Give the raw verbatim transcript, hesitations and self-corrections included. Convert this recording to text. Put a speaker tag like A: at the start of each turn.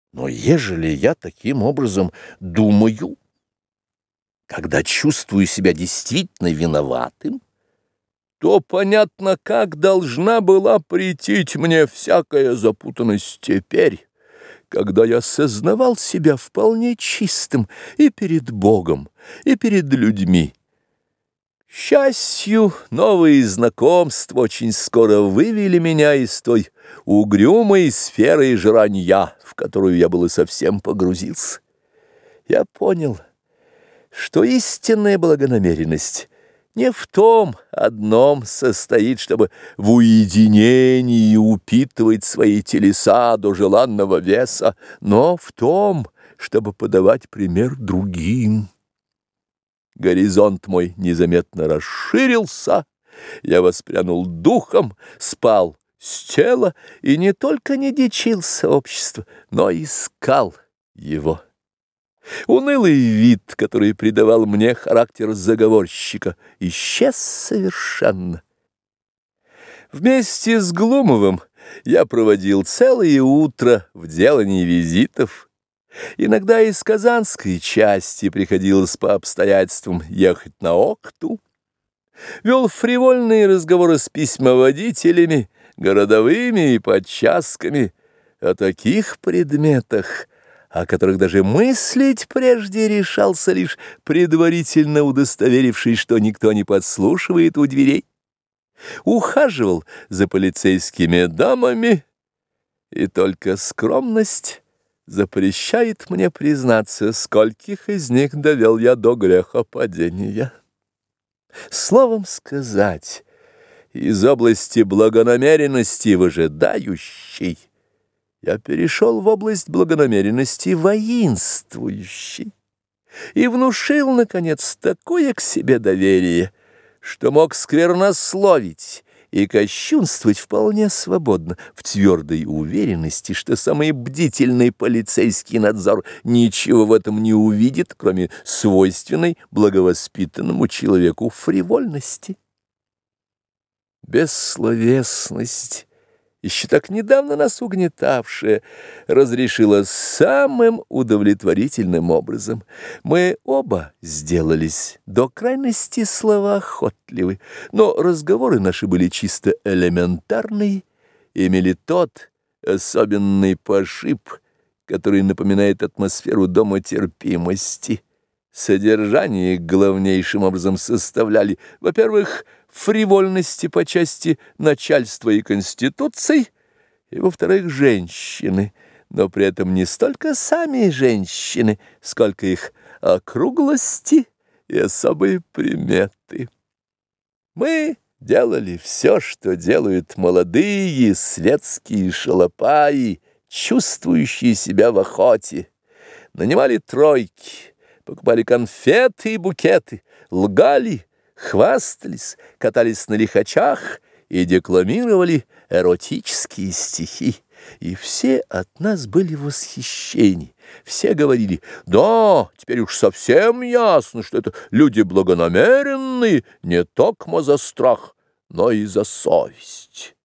A: Но ежели я таким образом думаю, когда чувствую себя действительно виноватым, то понятно, как должна была претить мне всякая запутанность теперь, когда я сознавал себя вполне чистым и перед Богом, и перед людьми. К счастью, новые знакомства очень скоро вывели меня из той угрюмой сферы жранья, в которую я было совсем погрузился. Я понял, что истинная благонамеренность не в том одном состоит, чтобы в уединении упитывать свои телеса до желанного веса, но в том, чтобы подавать пример другим. Горизонт мой незаметно расширился, я воспрянул духом, спал с тела и не только не дичился общества, но искал его. Унылый вид, который придавал мне характер заговорщика, исчез совершенно. Вместе с Глумовым я проводил целое утро в делании визитов. Иногда из казанской части приходилось по обстоятельствам ехать на Окту. Вел фривольные разговоры с письмоводителями, городовыми и подчасками о таких предметах, о которых даже мыслить прежде решался, лишь предварительно удостоверившись, что никто не подслушивает у дверей. Ухаживал за полицейскими дамами, и только скромность запрещает мне признаться, скольких из них довел я до грехопадения. Словом сказать, из области благонамеренности выжидающей я перешел в область благонамеренности воинствующей и внушил, наконец, такое к себе доверие, что мог сквернословить и кощунствовать вполне свободно, в твердой уверенности, что самый бдительный полицейский надзор ничего в этом не увидит, кроме свойственной благовоспитанному человеку фривольности. Бессловесность, еще так недавно нас угнетавшая, разрешила самым удовлетворительным образом. Мы оба сделались до крайности словоохотливы, но разговоры наши были чисто элементарные, имели тот особенный пошиб, который напоминает атмосферу дома терпимости. Содержание их главнейшим образом составляли, во-первых, фривольности по части начальства и конституций, и, во-вторых, женщины, но при этом не столько сами женщины, сколько их округлости и особые приметы. Мы делали все, что делают молодые светские шалопаи, чувствующие себя в охоте, нанимали тройки, покупали конфеты и букеты, лгали, хвастались, катались на лихачах и декламировали эротические стихи. И все от нас были в восхищении. Все говорили: да, теперь уж совсем ясно, что это люди благонамеренные, не токмо за страх, но и за совесть.